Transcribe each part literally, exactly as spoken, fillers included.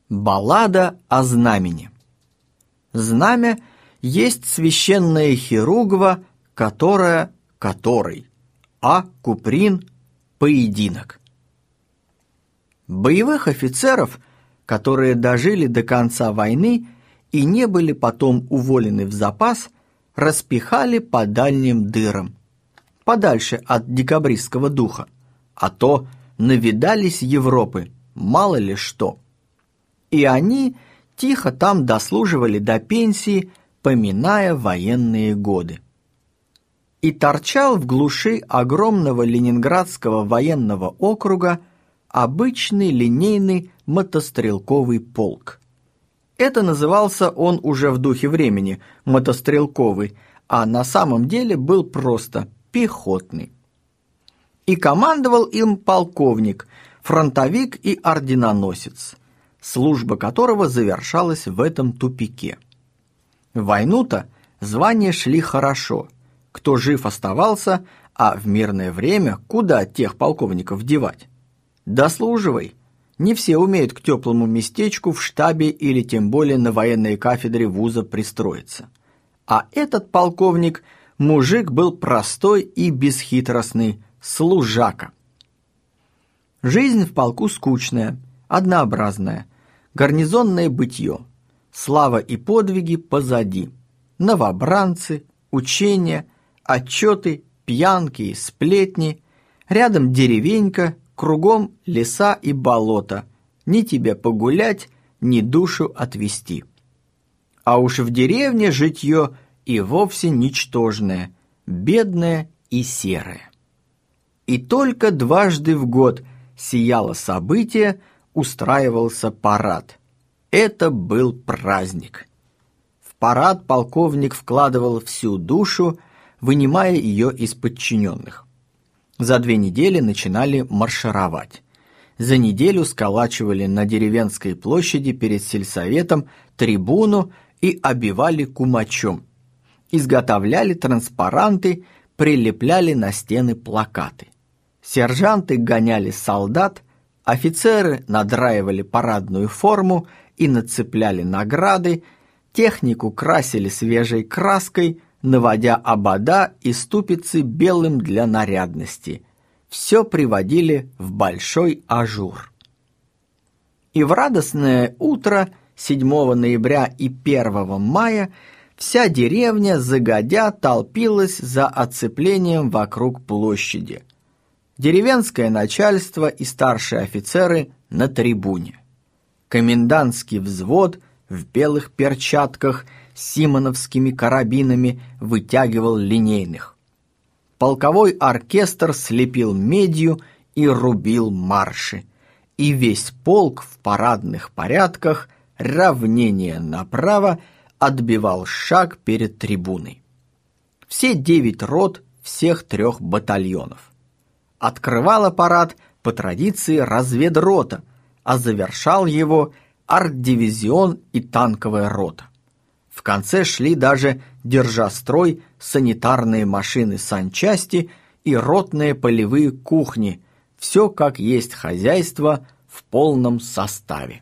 Баллада о знамени. Знамя есть священное хиругва, которое, который, а куприн – поединок. Боевых офицеров, которые дожили до конца войны и не были потом уволены в запас, распихали по дальним дырам, подальше от декабристского духа, а то навидались Европы, мало ли что. И они тихо там дослуживали до пенсии, поминая военные годы. И торчал в глуши огромного Ленинградского военного округа обычный линейный мотострелковый полк. Это назывался он уже в духе времени мотострелковый, а на самом деле был просто пехотный. И командовал им полковник, фронтовик и орденоносец, служба которого завершалась в этом тупике. В войну-то звания шли хорошо, кто жив оставался, а в мирное время куда тех полковников девать? Дослуживай. Не все умеют к теплому местечку в штабе или тем более на военной кафедре вуза пристроиться. А этот полковник, мужик, был простой и бесхитростный, служака. Жизнь в полку скучная, однообразная, гарнизонное бытье, слава и подвиги позади, новобранцы, учения, отчеты, пьянки, сплетни, рядом деревенька, кругом леса и болота, ни тебе погулять, ни душу отвести. А уж в деревне житье и вовсе ничтожное, бедное и серое. И только дважды в год сияло событие, устраивался парад. Это был праздник. В парад полковник вкладывал всю душу, вынимая ее из подчиненных. За две недели начинали маршировать. За неделю сколачивали на деревенской площади перед сельсоветом трибуну и обивали кумачом. Изготовляли транспаранты, прилепляли на стены плакаты. Сержанты гоняли солдат, офицеры надраивали парадную форму и нацепляли награды, технику красили свежей краской, наводя обода и ступицы белым для нарядности. Все приводили в большой ажур. И в радостное утро седьмого ноября и первого мая вся деревня загодя толпилась за оцеплением вокруг площади. Деревенское начальство и старшие офицеры на трибуне. Комендантский взвод в белых перчатках с симоновскими карабинами вытягивал линейных. Полковой оркестр слепил медью и рубил марши. И весь полк в парадных порядках, равнение направо, отбивал шаг перед трибуной. Все девять рот всех трех батальонов. Открывала парад по традиции разведрота, а завершал его арт-дивизион и танковая рота. В конце шли даже, держа строй, санитарные машины санчасти и ротные полевые кухни, все как есть хозяйство в полном составе.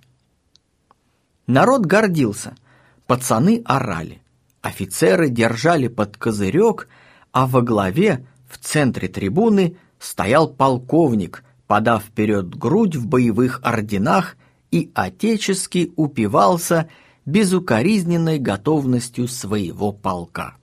Народ гордился, пацаны орали, офицеры держали под козырек, а во главе, в центре трибуны, стоял полковник, подав вперед грудь в боевых орденах и отечески упивался безукоризненной готовностью своего полка.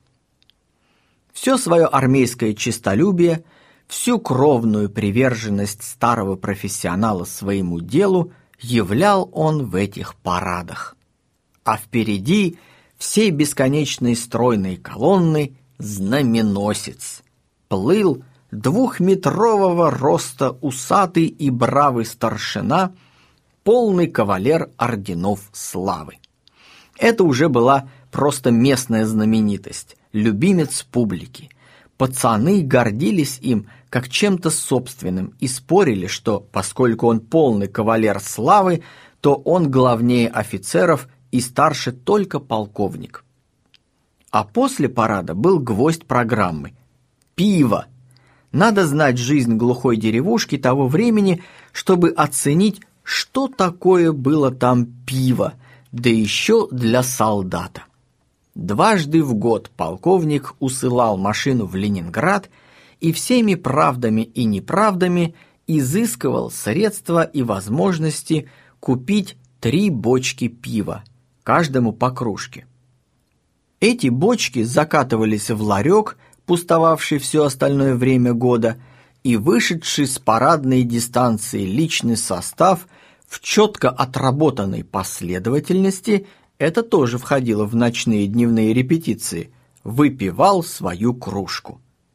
Все свое армейское честолюбие, всю кровную приверженность старого профессионала своему делу являл он в этих парадах. А впереди всей бесконечной стройной колонны знаменосец. Плыл двухметрового роста усатый и бравый старшина, полный кавалер орденов славы. Это уже была просто местная знаменитость, любимец публики. Пацаны гордились им как чем-то собственным и спорили, что, поскольку он полный кавалер славы, то он главнее офицеров и старше только полковник. А после парада был гвоздь программы – пиво. Надо знать жизнь глухой деревушки того времени, чтобы оценить, что такое было там пиво, да еще для солдата. Дважды в год полковник усылал машину в Ленинград и всеми правдами и неправдами изыскивал средства и возможности купить три бочки пива, каждому по кружке. Эти бочки закатывались в ларек, пустовавший все остальное время года, и вышедший с парадной дистанции личный состав в четко отработанной последовательности, это тоже входило в ночные и дневные репетиции, выпивал свою кружку.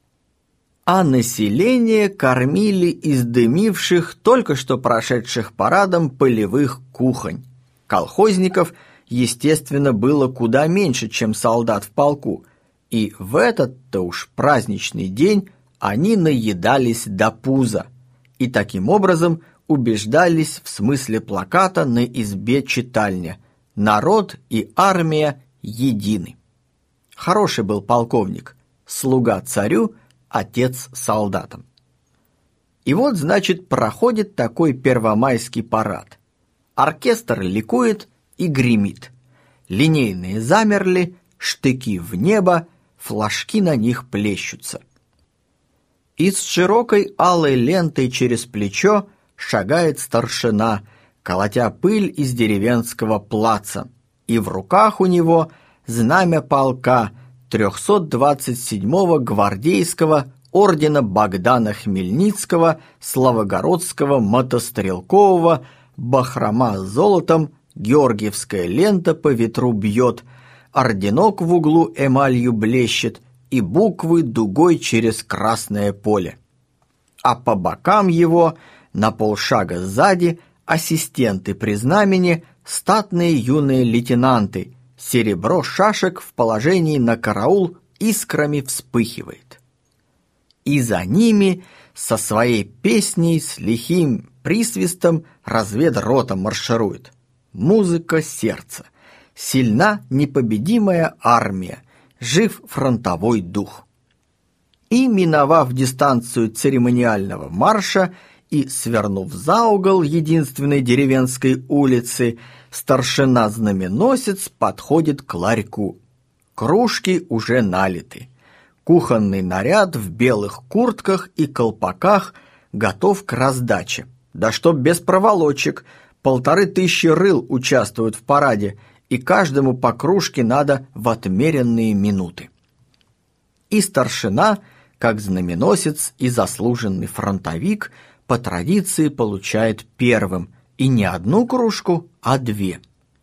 А население кормили из дымивших, только что прошедших парадом полевых кухонь. Колхозников, естественно, было куда меньше, чем солдат в полку, и в этот-то уж праздничный день они наедались до пуза и таким образом убеждались в смысле плаката на избе читальня: «Народ и армия едины». Хороший был полковник, слуга царю, отец солдатам. И вот, значит, проходит такой первомайский парад. Оркестр ликует и гремит. Линейные замерли, штыки в небо, флажки на них плещутся. И с широкой алой лентой через плечо шагает старшина, колотя пыль из деревенского плаца, и в руках у него знамя полка трехсот двадцать седьмого гвардейского ордена Богдана Хмельницкого, Славогородского, мотострелкового, бахрома с золотом, георгиевская лента по ветру бьет, орденок в углу эмалью блещет, и буквы дугой через красное поле. А по бокам его, на полшага сзади, ассистенты при знамени, статные юные лейтенанты, серебро шашек в положении на караул искрами вспыхивает. И за ними со своей песней с лихим присвистом разведрота марширует. Музыка сердца, сильна непобедимая армия, жив фронтовой дух. И, миновав дистанцию церемониального марша и свернув за угол единственной деревенской улицы, старшина-знаменосец подходит к ларьку. Кружки уже налиты. Кухонный наряд в белых куртках и колпаках готов к раздаче. Да чтоб без проволочек, полторы тысячи рыл участвуют в параде, и каждому по кружке надо в отмеренные минуты. И старшина, как знаменосец и заслуженный фронтовик, по традиции получает первым, и не одну кружку, а две.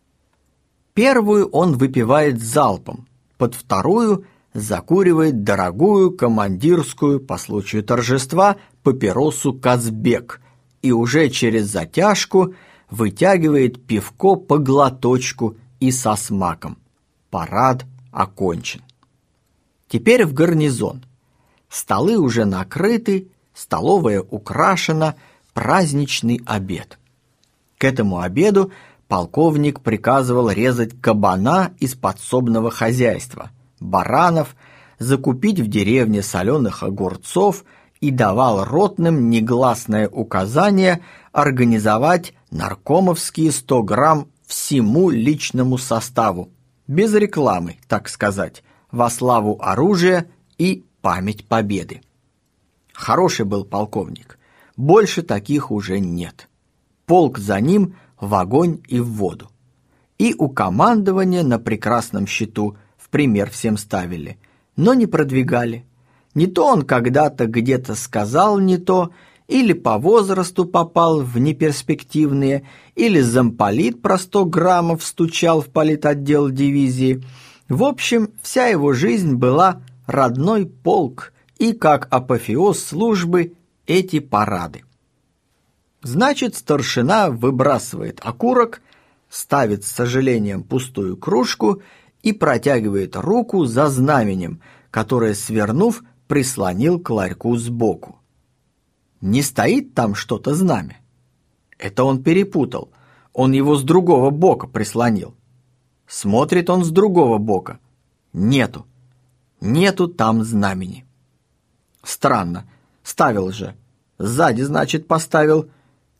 Первую он выпивает залпом, под вторую закуривает дорогую командирскую по случаю торжества папиросу «Казбек» и уже через затяжку вытягивает пивко по глоточку и со смаком. Парад окончен. Теперь в гарнизон. Столы уже накрыты, столовая украшена, праздничный обед. К этому обеду полковник приказывал резать кабана из подсобного хозяйства, баранов, закупить в деревне соленых огурцов и давал ротным негласное указание организовать наркомовские сто грамм всему личному составу, без рекламы, так сказать, во славу оружия и память победы. Хороший был полковник, больше таких уже нет. Полк за ним в огонь и в воду. И у командования на прекрасном счету в пример всем ставили, но не продвигали. Не то он когда-то где-то сказал не то, или по возрасту попал в неперспективные, или замполит про сто граммов стучал в политотдел дивизии. В общем, вся его жизнь была родной полк и, как апофеоз службы, эти парады. Значит, старшина выбрасывает окурок, ставит с сожалением пустую кружку и протягивает руку за знаменем, которое, свернув, прислонил к ларьку сбоку. Не стоит там что-то знамя. Это он перепутал, он его с другого бока прислонил. Смотрит он с другого бока. Нету. Нету там знамени. Странно, ставил же. Сзади, значит, поставил.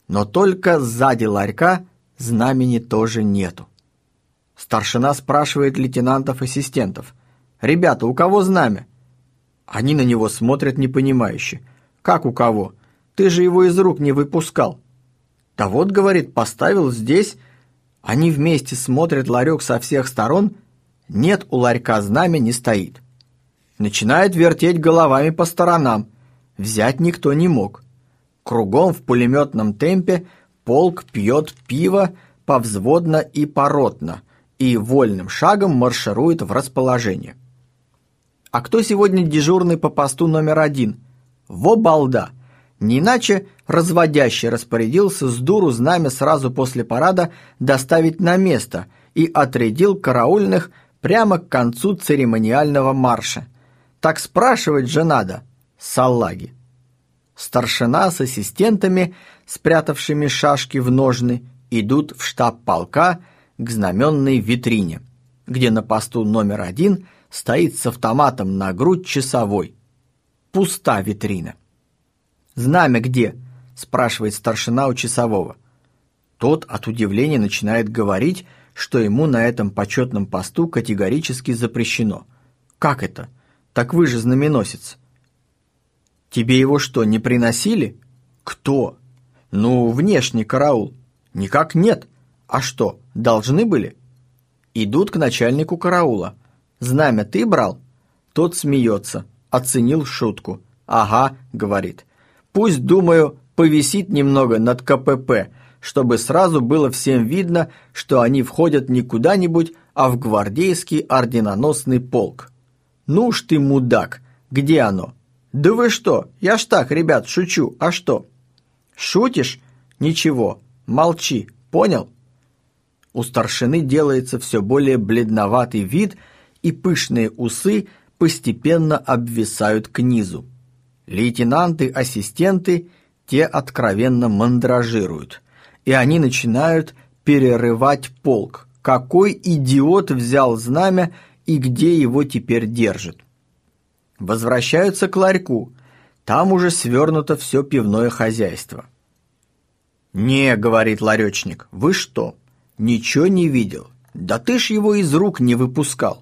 Но только сзади ларька знамени тоже нету. Старшина спрашивает лейтенантов-ассистентов: «Ребята, у кого знамя?» Они на него смотрят непонимающе. «Как у кого? Ты же его из рук не выпускал». «Да вот, — говорит, — поставил здесь». Они вместе смотрят ларек со всех сторон. Нет, у ларька знамя не стоит. Начинает вертеть головами по сторонам. Взять никто не мог. Кругом в пулеметном темпе полк пьет пиво повзводно и поротно и вольным шагом марширует в расположение. А кто сегодня дежурный по посту номер один? Во балда! Не иначе разводящий распорядился с дуру знамя сразу после парада доставить на место и отрядил караульных прямо к концу церемониального марша. Так спрашивать же надо, салаги. Старшина с ассистентами, спрятавшими шашки в ножны, идут в штаб полка к знаменной витрине, где на посту номер один стоит с автоматом на грудь часовой. Пуста витрина. «Знамя где?» – спрашивает старшина у часового. Тот от удивления начинает говорить, что ему на этом почетном посту категорически запрещено. «Как это? Так вы же знаменосец». «Тебе его что, не приносили?» «Кто?» «Ну, внешний караул». «Никак нет. А что, должны были?» Идут к начальнику караула. «Знамя ты брал?» Тот смеется, оценил шутку. «Ага», — говорит. «Пусть, думаю, повисит немного над ка пэ пэ, чтобы сразу было всем видно, что они входят не куда-нибудь, а в гвардейский орденоносный полк». «Ну уж ты мудак! Где оно?» «Да вы что? Я ж так, ребят, шучу. А что?» «Шутишь? Ничего. Молчи. Понял?» У старшины делается все более бледноватый вид, и пышные усы постепенно обвисают к низу. Лейтенанты-ассистенты, те откровенно мандражируют, и они начинают перерывать полк. Какой идиот взял знамя и где его теперь держит? Возвращаются к ларьку, там уже свернуто все пивное хозяйство. «Не, — говорит ларечник, — вы что, ничего не видел? Да ты ж его из рук не выпускал».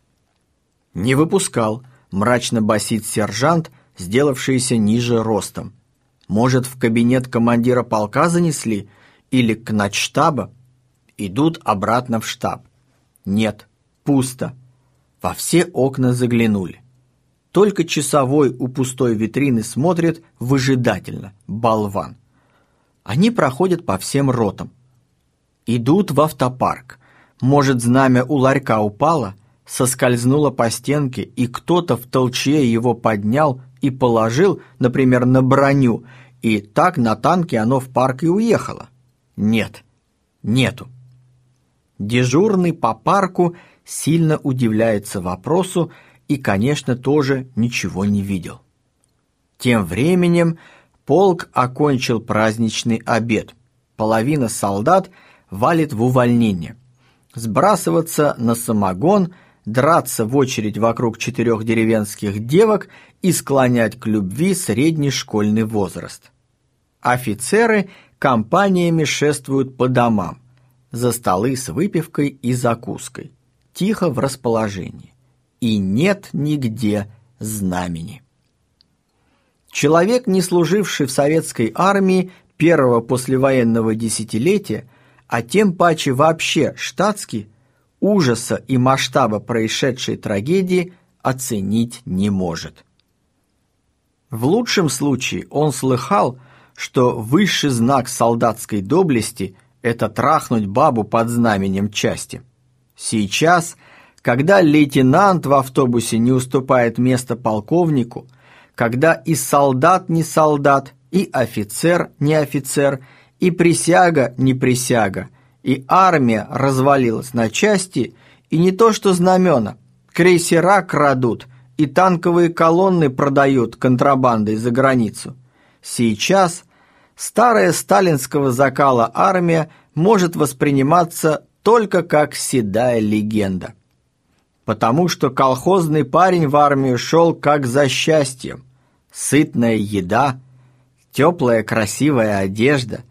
«Не выпускал», — мрачно басит сержант, сделавшийся ниже ростом. «Может, в кабинет командира полка занесли? Или к начштаба?» Идут обратно в штаб. Нет, пусто. Во все окна заглянули. Только часовой у пустой витрины смотрит выжидательно, болван. Они проходят по всем ротам. Идут в автопарк. Может, знамя у ларька упало, соскользнуло по стенке, и кто-то в толчье его поднял и положил, например, на броню, и так на танке оно в парк и уехало? Нет, нету. Дежурный по парку сильно удивляется вопросу и, конечно, тоже ничего не видел. Тем временем полк окончил праздничный обед. Половина солдат валит в увольнение. Сбрасываться на самогон, драться в очередь вокруг четырех деревенских девок и склонять к любви средний школьный возраст. Офицеры компаниями шествуют по домам, за столы с выпивкой и закуской, тихо в расположении. И нет нигде знамени. Человек, не служивший в советской армии первого послевоенного десятилетия, а тем паче вообще штатский, ужаса и масштаба происшедшей трагедии оценить не может. В лучшем случае он слыхал, что высший знак солдатской доблести – это трахнуть бабу под знаменем части. Сейчас, когда лейтенант в автобусе не уступает место полковнику, когда и солдат не солдат, и офицер не офицер, и присяга не присяга, и армия развалилась на части, и не то что знамена, крейсера крадут, и танковые колонны продают контрабандой за границу. Сейчас старая сталинского закала армия может восприниматься только как седая легенда. Потому что колхозный парень в армию шел как за счастьем. Сытная еда, теплая красивая одежда,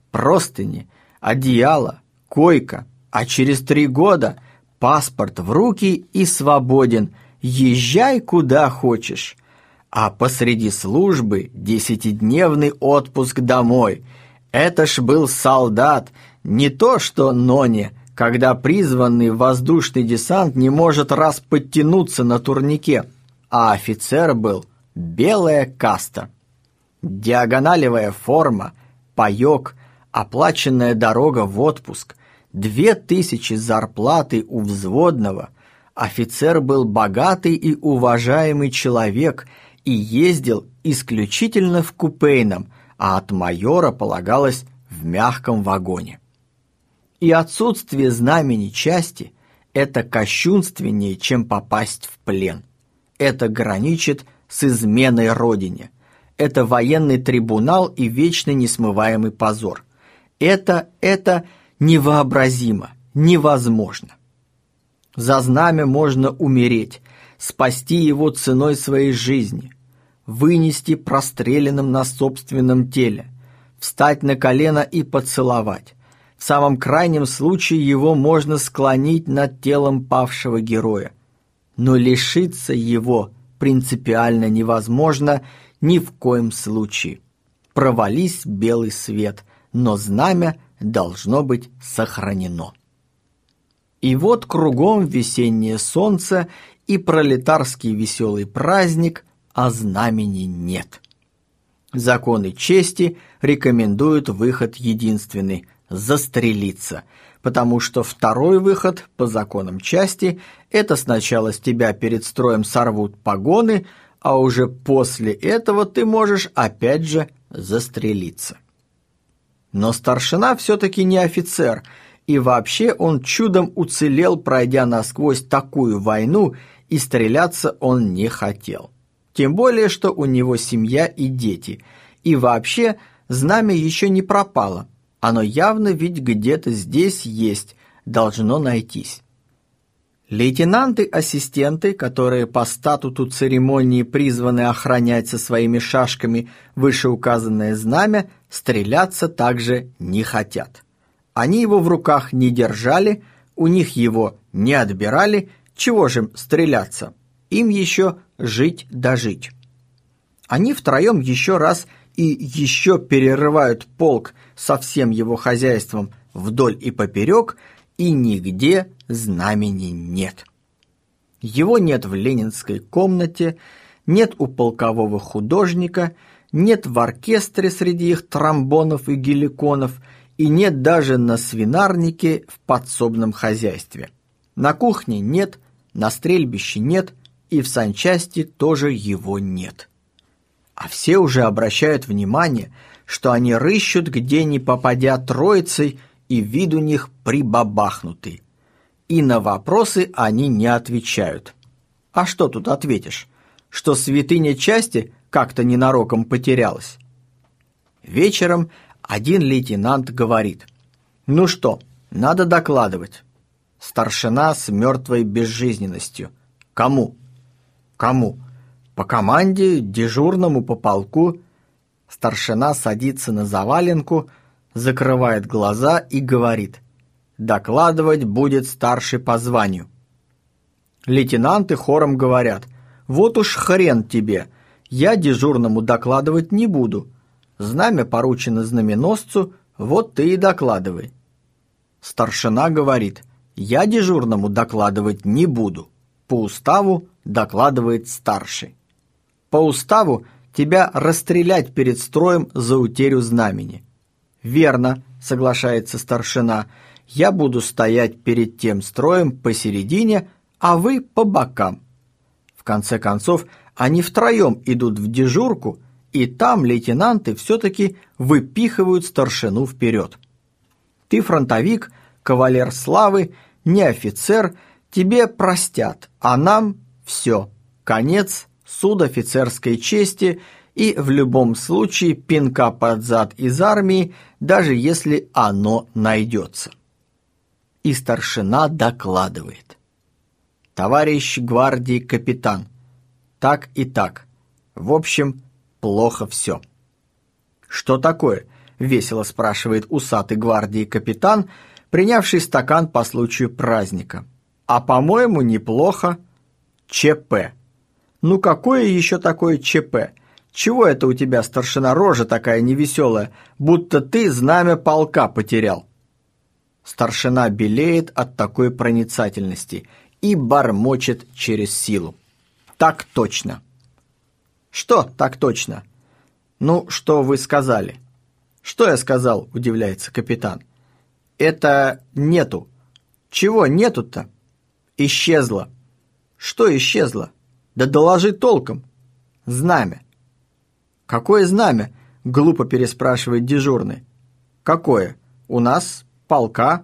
простыни, одеяло, койка, а через три года паспорт в руки и свободен, езжай куда хочешь. А посреди службы десятидневный отпуск домой. Это ж был солдат, не то что ноне, когда призванный воздушный десант не может раз подтянуться на турнике, а офицер был белая каста. Диагоналевая форма, паёк, оплаченная дорога в отпуск, две тысячи зарплаты у взводного. Офицер был богатый и уважаемый человек и ездил исключительно в купейном, а от майора полагалось в мягком вагоне. И отсутствие знамени части – это кощунственнее, чем попасть в плен. Это граничит с изменой родине. Это военный трибунал и вечно несмываемый позор. Это, это невообразимо, невозможно. За знамя можно умереть, спасти его ценой своей жизни, вынести простреленным на собственном теле, встать на колено и поцеловать. В самом крайнем случае его можно склонить над телом павшего героя. Но лишиться его принципиально невозможно ни в коем случае. Провались белый свет, но знамя должно быть сохранено. И вот кругом весеннее солнце и пролетарский веселый праздник, а знамени нет. Законы чести рекомендуют выход единственный – застрелиться, потому что второй выход по законам части – это сначала с тебя перед строем сорвут погоны, а уже после этого ты можешь опять же застрелиться. Но старшина все-таки не офицер, и вообще он чудом уцелел, пройдя насквозь такую войну, и стреляться он не хотел. Тем более, что у него семья и дети, и вообще знамя еще не пропало, оно явно ведь где-то здесь есть, должно найтись. Лейтенанты-ассистенты, которые по статуту церемонии призваны охранять со своими шашками вышеуказанное знамя, стреляться также не хотят. Они его в руках не держали, у них его не отбирали, чего же им стреляться? Им еще жить да жить. Они втроем еще раз и еще перерывают полк со всем его хозяйством вдоль и поперек, и нигде знамени нет. Его нет в ленинской комнате, нет у полкового художника, нет в оркестре среди их тромбонов и геликонов, и нет даже на свинарнике в подсобном хозяйстве. На кухне нет, на стрельбище нет, и в санчасти тоже его нет. А все уже обращают внимание, что они рыщут где ни попадя троицей, и вид у них прибабахнутый. И на вопросы они не отвечают. А что тут ответишь? Что святыня части как-то ненароком потерялась? Вечером один лейтенант говорит: «Ну что, надо докладывать». Старшина с мертвой безжизненностью. «Кому?» «Кому?» «По команде, дежурному по полку». Старшина садится на заваленку, закрывает глаза и говорит: «Докладывать будет старший по званию». Лейтенанты хором говорят: «Вот уж хрен тебе, я дежурному докладывать не буду. Знамя поручено знаменосцу, вот ты и докладывай». Старшина говорит: «Я дежурному докладывать не буду. По уставу докладывает старший. По уставу тебя расстрелять перед строем за утерю знамени». «Верно», — соглашается старшина, — «я буду стоять перед тем строем посередине, а вы по бокам». В конце концов, они втроем идут в дежурку, и там лейтенанты все-таки выпихивают старшину вперед. Ты фронтовик, кавалер славы, не офицер, тебе простят, а нам все, конец, суд офицерской чести и в любом случае пинка под зад из армии, даже если оно найдется. И старшина докладывает: «Товарищ гвардии капитан, так и так, в общем, плохо все». «Что такое? весело спрашивает усатый гвардии капитан, принявший стакан по случаю праздника. А по-моему, неплохо. ЧП. Ну какое еще такое ЧП? Чего это у тебя, старшина, рожа такая невеселая, будто ты знамя полка потерял? Старшина белеет от такой проницательности и бормочет через силу. Так точно. Что так точно? Ну, что вы сказали? Что я сказал, удивляется капитан. Это нету. Чего нету-то? Исчезло. Что исчезло? Да доложи толком. Знамя. Какое знамя? Глупо переспрашивает дежурный. Какое? У нас полка.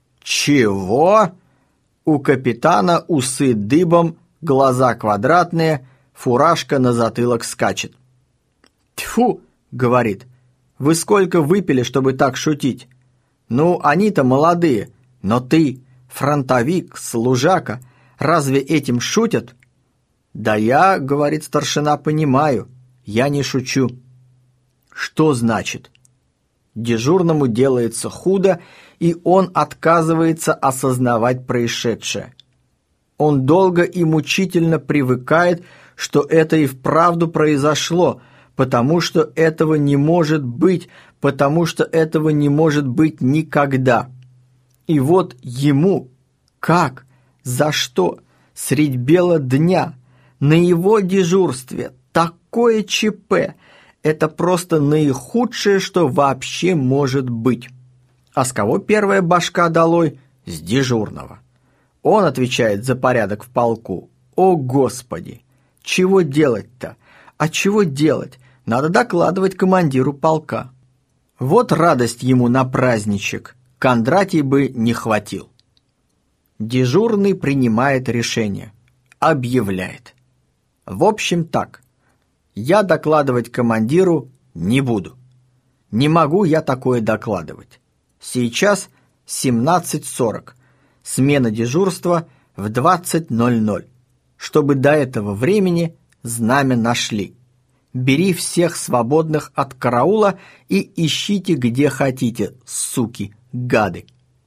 Чего? У капитана усы дыбом, глаза квадратные, фуражка на затылок скачет. Тьфу, говорит, вы сколько выпили, чтобы так шутить? Ну, они-то молодые, но ты, фронтовик, служака, разве этим шутят? Да я, говорит старшина, понимаю, я не шучу. Что значит? Дежурному делается худо, и он отказывается осознавать происшедшее. Он долго и мучительно привыкает, что это и вправду произошло, потому что этого не может быть, потому что этого не может быть никогда. И вот ему, как, за что, средь бела дня, на его дежурстве такое ЧП, это просто наихудшее, что вообще может быть. А с кого первая башка долой? С дежурного. Он отвечает за порядок в полку. О, Господи! Чего делать-то? А чего делать? Надо докладывать командиру полка. Вот радость ему на праздничек. Кондратий бы не хватил. Дежурный принимает решение. Объявляет. В общем так. Я докладывать командиру не буду. Не могу я такое докладывать. Сейчас семнадцать сорок. Смена дежурства в двадцать ноль ноль. Чтобы до этого времени знамя нашли. Бери всех свободных от караула и ищите где хотите, суки, гады.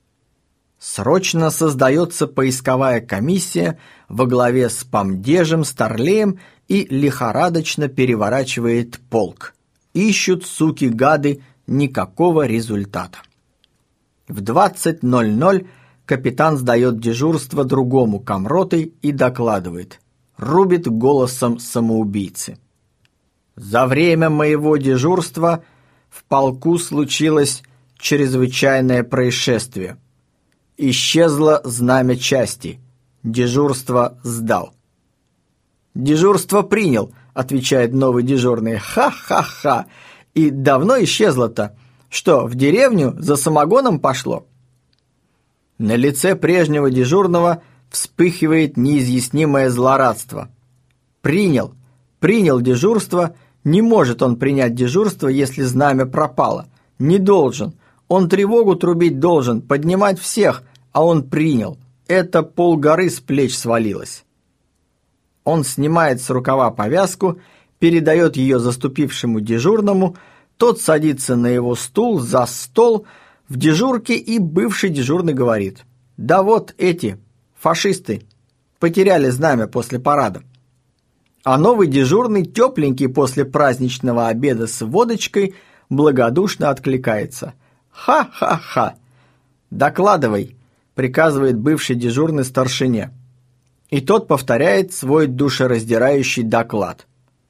Срочно создается поисковая комиссия во главе с Помдежем, Старлеем и лихорадочно переворачивает полк. Ищут, суки, гады, никакого результата. В двадцать ноль ноль капитан сдает дежурство другому комроты и докладывает. Рубит голосом самоубийцы. За время моего дежурства в полку случилось чрезвычайное происшествие. Исчезло знамя части. Дежурство сдал. «Дежурство принял», — отвечает новый дежурный. «Ха-ха-ха! И давно исчезло-то? Что, в деревню за самогоном пошло?» На лице прежнего дежурного вспыхивает неизъяснимое злорадство. «Принял, принял дежурство. Не может он принять дежурство, если знамя пропало. Не должен. Он тревогу трубить должен, поднимать всех, а он принял. Это полгоры с плеч свалилось». Он снимает с рукава повязку, передает ее заступившему дежурному, тот садится на его стул, за стол, в дежурке, и бывший дежурный говорит: «Да вот эти, фашисты, потеряли знамя после парада». А новый дежурный, тепленький после праздничного обеда с водочкой, благодушно откликается: «Ха-ха-ха! Докладывай», — приказывает бывший дежурный старшине. И тот повторяет свой душераздирающий доклад.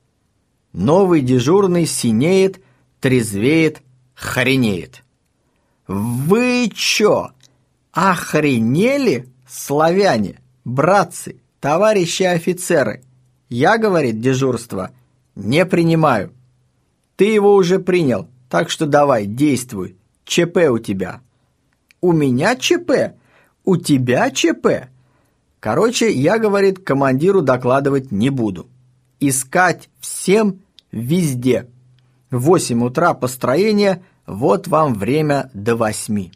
Новый дежурный синеет, трезвеет, хренеет. «Вы чё, охренели, славяне, братцы, товарищи офицеры? Я, — говорит дежурство, — не принимаю. Ты его уже принял, так что давай, действуй. ЧП у тебя». «У меня ЧП? У тебя ЧП?» Короче, я, говорит, командиру докладывать не буду. Искать всем везде. В восемь утра построение, вот вам время до восьми.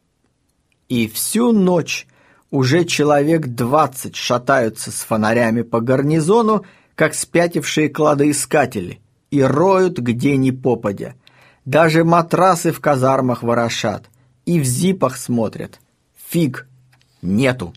И всю ночь уже человек двадцать шатаются с фонарями по гарнизону, как спятившие кладоискатели, и роют где ни попадя. Даже матрасы в казармах ворошат и в зипах смотрят. Фиг нету.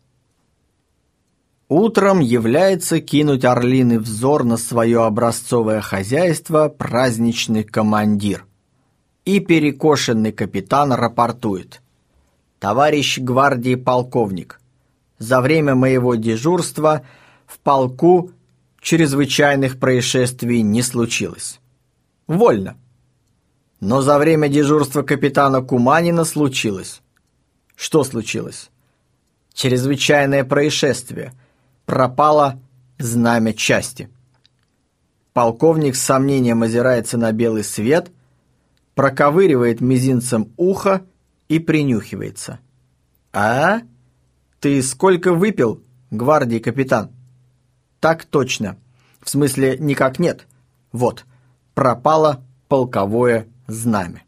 Утром является кинуть орлиный взор на свое образцовое хозяйство праздничный командир. И перекошенный капитан рапортует. «Товарищ гвардии полковник, за время моего дежурства в полку чрезвычайных происшествий не случилось. Вольно. Но за время дежурства капитана Куманина случилось». Что случилось? Чрезвычайное происшествие. Пропало знамя части. Полковник с сомнением озирается на белый свет, проковыривает мизинцем ухо и принюхивается. «А? Ты сколько выпил, гвардии капитан?» «Так точно. В смысле, никак нет. Вот, пропало полковое знамя».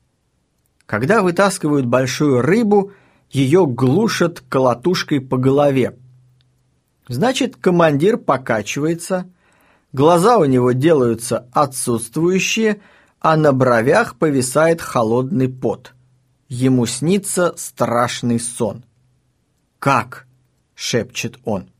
Когда вытаскивают большую рыбу, ее глушат колотушкой по голове. Значит, командир покачивается, глаза у него делаются отсутствующие, а на бровях повисает холодный пот. Ему снится страшный сон. «Как?» — шепчет он.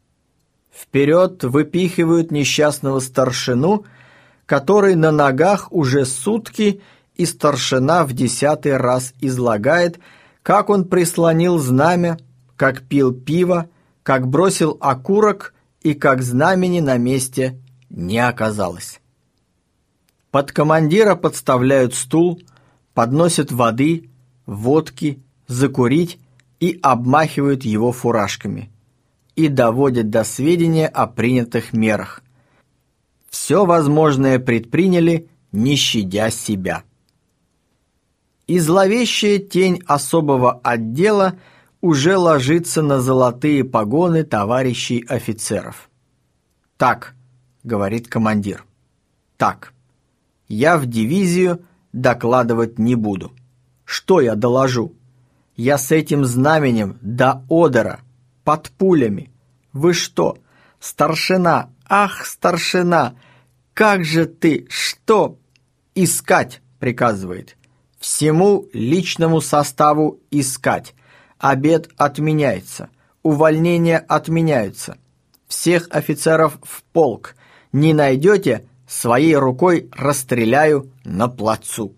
Вперед выпихивают несчастного старшину, который на ногах уже сутки, и старшина в десятый раз излагает, как он прислонил знамя, как пил пиво, как бросил окурок и как знамени на месте не оказалось. Под командира подставляют стул, подносят воды, водки, закурить и обмахивают его фуражками. И доводят до сведения о принятых мерах. Все возможное предприняли, не щадя себя. И зловещая тень особого отдела уже ложится на золотые погоны товарищей офицеров. «Так», — говорит командир, — «так, я в дивизию докладывать не буду. Что я доложу? Я с этим знаменем до одера, под пулями. Вы что, старшина, ах, старшина, как же ты, что?» «Искать», — приказывает. «Всему личному составу искать. Обед отменяется. Увольнения отменяются. Всех офицеров в полк. Не найдете, своей рукой расстреляю на плацу».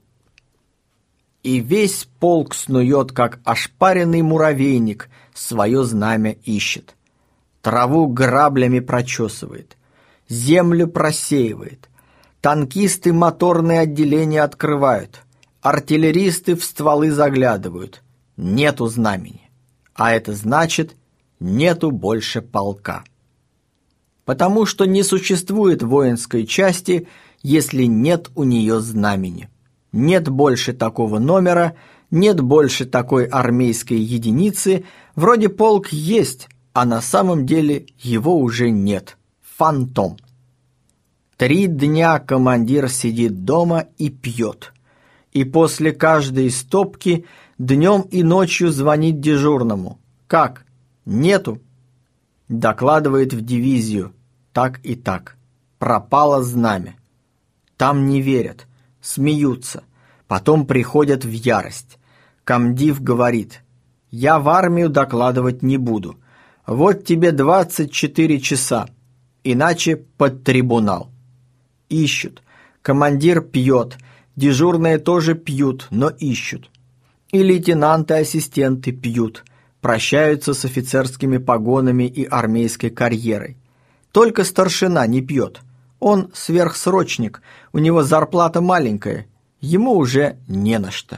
И весь полк снует, как ошпаренный муравейник, свое знамя ищет. Траву граблями прочесывает. Землю просеивает. Танкисты моторные отделения открывают. Артиллеристы в стволы заглядывают. Нету знамени. А это значит, нету больше полка. Потому что не существует воинской части, если нет у нее знамени. Нет больше такого номера, нет больше такой армейской единицы. Вроде полк есть, а на самом деле его уже нет. Фантом. Три дня командир сидит дома и пьет. И после каждой стопки днем и ночью звонит дежурному. «Как? Нету?» Докладывает в дивизию. Так и так. Пропало знамя. Там не верят, смеются. Потом приходят в ярость. Комдив говорит: «Я в армию докладывать не буду. Вот тебе двадцать четыре часа, иначе под трибунал». Ищут. Командир пьет. Дежурные тоже пьют, но ищут. И лейтенанты-ассистенты пьют, прощаются с офицерскими погонами и армейской карьерой. Только старшина не пьет. Он сверхсрочник, у него зарплата маленькая, ему уже не на что.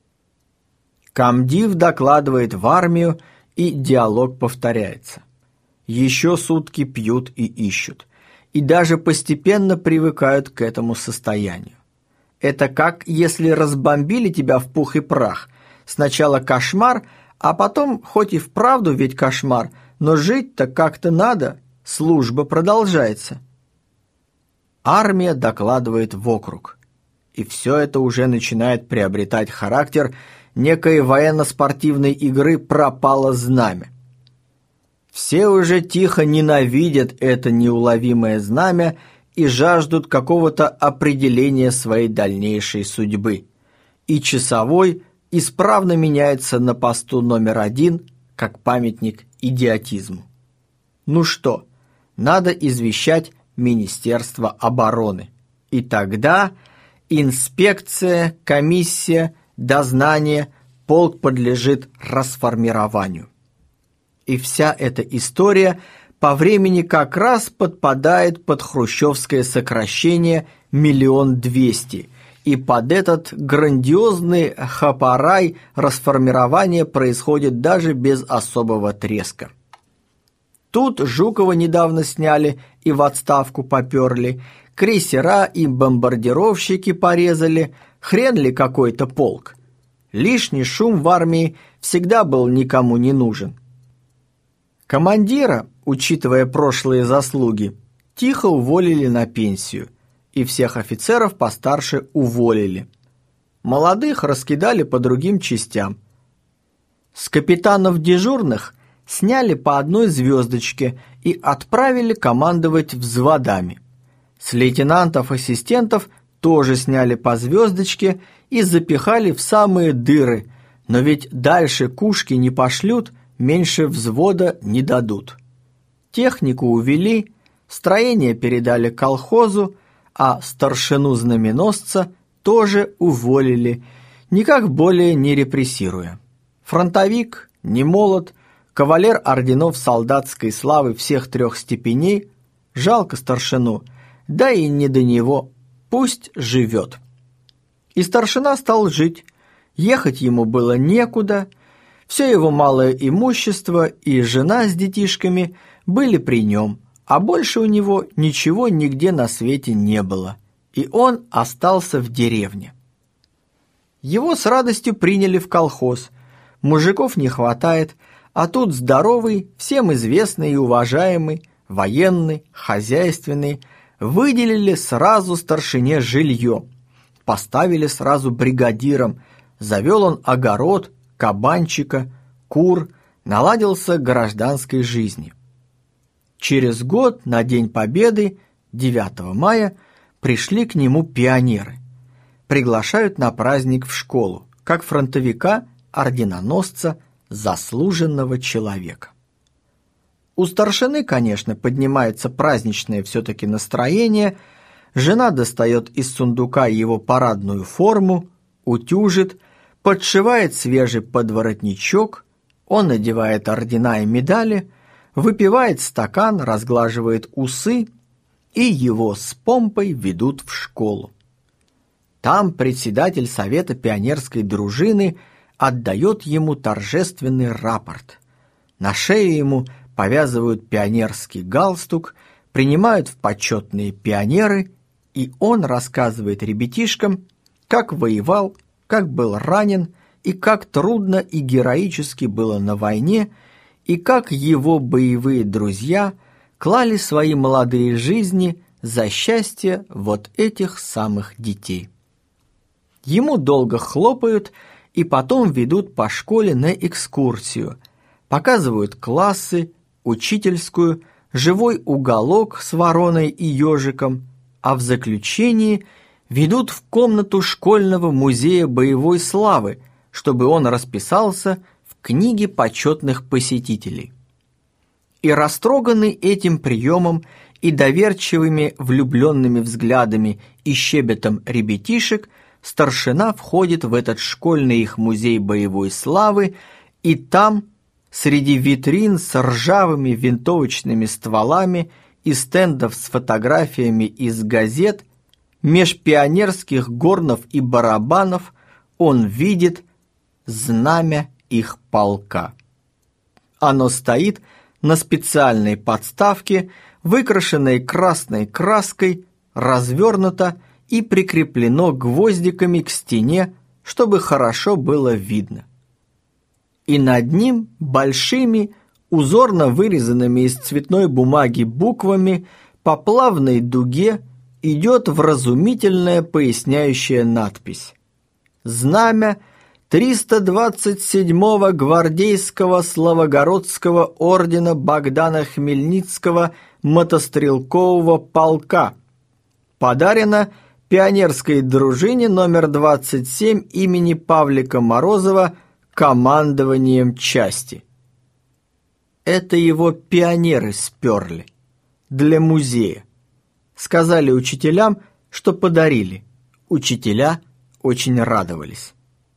Комдив докладывает в армию, и диалог повторяется. Еще сутки пьют и ищут, и даже постепенно привыкают к этому состоянию. Это как если разбомбили тебя в пух и прах. Сначала кошмар, а потом, хоть и вправду ведь кошмар, но жить-то как-то надо, служба продолжается. Армия докладывает в округ, и все это уже начинает приобретать характер некой военно-спортивной игры «Пропало знамя». Все уже тихо ненавидят это неуловимое знамя и жаждут какого-то определения своей дальнейшей судьбы. И часовой исправно меняется на посту номер один, как памятник идиотизму. Ну что, надо извещать Министерство обороны. И тогда инспекция, комиссия, дознание, полк подлежит расформированию. И вся эта история по времени как раз подпадает под хрущевское сокращение «миллион двести», и под этот грандиозный хапарай расформирование происходит даже без особого треска. Тут Жукова недавно сняли и в отставку поперли, крейсера и бомбардировщики порезали, хрен ли какой-то полк. Лишний шум в армии всегда был никому не нужен. Командира, учитывая прошлые заслуги, тихо уволили на пенсию, и всех офицеров постарше уволили. Молодых раскидали по другим частям. С капитанов дежурных сняли по одной звездочке и отправили командовать взводами. С лейтенантов-ассистентов тоже сняли по звездочке и запихали в самые дыры, но ведь дальше кушки не пошлют, меньше взвода не дадут. Технику увели, строение передали колхозу, а старшину-знаменосца тоже уволили, никак более не репрессируя. Фронтовик, не молод, кавалер орденов солдатской славы всех трех степеней, жалко старшину, да и не до него, пусть живет. И старшина стал жить, ехать ему было некуда, все его малое имущество и жена с детишками были при нем, а больше у него ничего нигде на свете не было, и он остался в деревне. Его с радостью приняли в колхоз, мужиков не хватает, а тут здоровый, всем известный и уважаемый, военный, хозяйственный, выделили сразу старшине жилье, поставили сразу бригадиром, завел он огород, кабанчика, кур, наладился к гражданской жизни. Через год, на День Победы, девятого мая, пришли к нему пионеры. Приглашают на праздник в школу, как фронтовика, орденоносца, заслуженного человека. У старшины, конечно, поднимается праздничное все-таки настроение, жена достает из сундука его парадную форму, утюжит, подшивает свежий подворотничок, он надевает ордена и медали, выпивает стакан, разглаживает усы, и его с помпой ведут в школу. Там председатель совета пионерской дружины отдает ему торжественный рапорт. На шею ему повязывают пионерский галстук, принимают в почетные пионеры, и он рассказывает ребятишкам, как воевал, как был ранен, и как трудно и героически было на войне, и как его боевые друзья клали свои молодые жизни за счастье вот этих самых детей. Ему долго хлопают и потом ведут по школе на экскурсию, показывают классы, учительскую, живой уголок с вороной и ежиком, а в заключении ведут в комнату школьного музея боевой славы, чтобы он расписался в книге почетных посетителей. И растроганный этим приемом и доверчивыми влюбленными взглядами и щебетом ребятишек, старшина входит в этот школьный их музей боевой славы, и там, среди витрин с ржавыми винтовочными стволами и стендов с фотографиями из газет, меж пионерских горнов и барабанов, он видит знамя их полка. Оно стоит на специальной подставке, выкрашенной красной краской, развернуто и прикреплено гвоздиками к стене, чтобы хорошо было видно. И над ним большими, узорно вырезанными из цветной бумаги буквами по плавной дуге идет вразумительная поясняющая надпись: «Знамя триста двадцать седьмого гвардейского Славогородского ордена Богдана Хмельницкого мотострелкового полка, Подарено пионерской дружине номер двадцать семь имени Павлика Морозова командованием части. Это его пионеры сперли. Для музея. Сказали учителям, что подарили. Учителя очень радовались.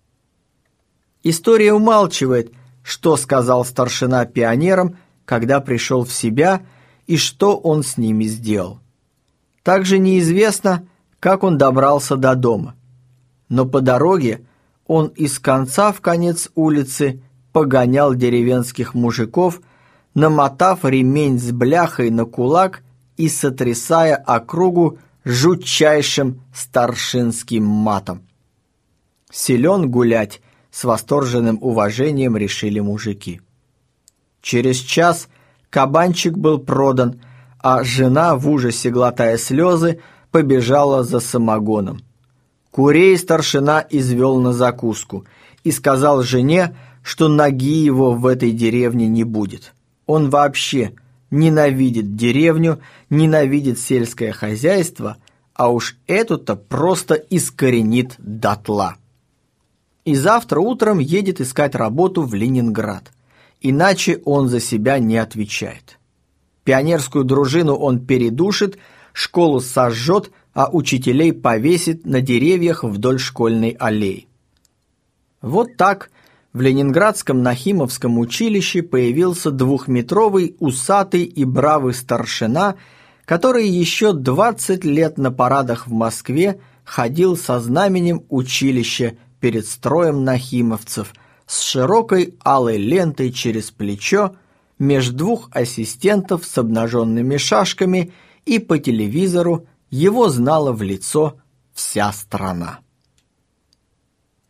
История умалчивает, что сказал старшина пионерам, когда пришел в себя, и что он с ними сделал. Также неизвестно, как он добрался до дома. Но по дороге он из конца в конец улицы погонял деревенских мужиков, намотав ремень с бляхой на кулак и сотрясая округу жутчайшим старшинским матом. Силен гулять, с восторженным уважением решили мужики. Через час кабанчик был продан, а жена, в ужасе глотая слезы, побежала за самогоном. Курей старшина извел на закуску и сказал жене, что ноги его в этой деревне не будет. Он вообще ненавидит деревню, ненавидит сельское хозяйство, а уж эту-то просто искоренит дотла. И завтра утром едет искать работу в Ленинград, иначе он за себя не отвечает. Пионерскую дружину он передушит, школу сожжет, а учителей повесит на деревьях вдоль школьной аллеи. Вот так в Ленинградском Нахимовском училище появился двухметровый, усатый и бравый старшина, который еще двадцать лет на парадах в Москве ходил со знаменем училища перед строем нахимовцев с широкой алой лентой через плечо, меж двух ассистентов с обнаженными шашками, и по телевизору его знала в лицо вся страна.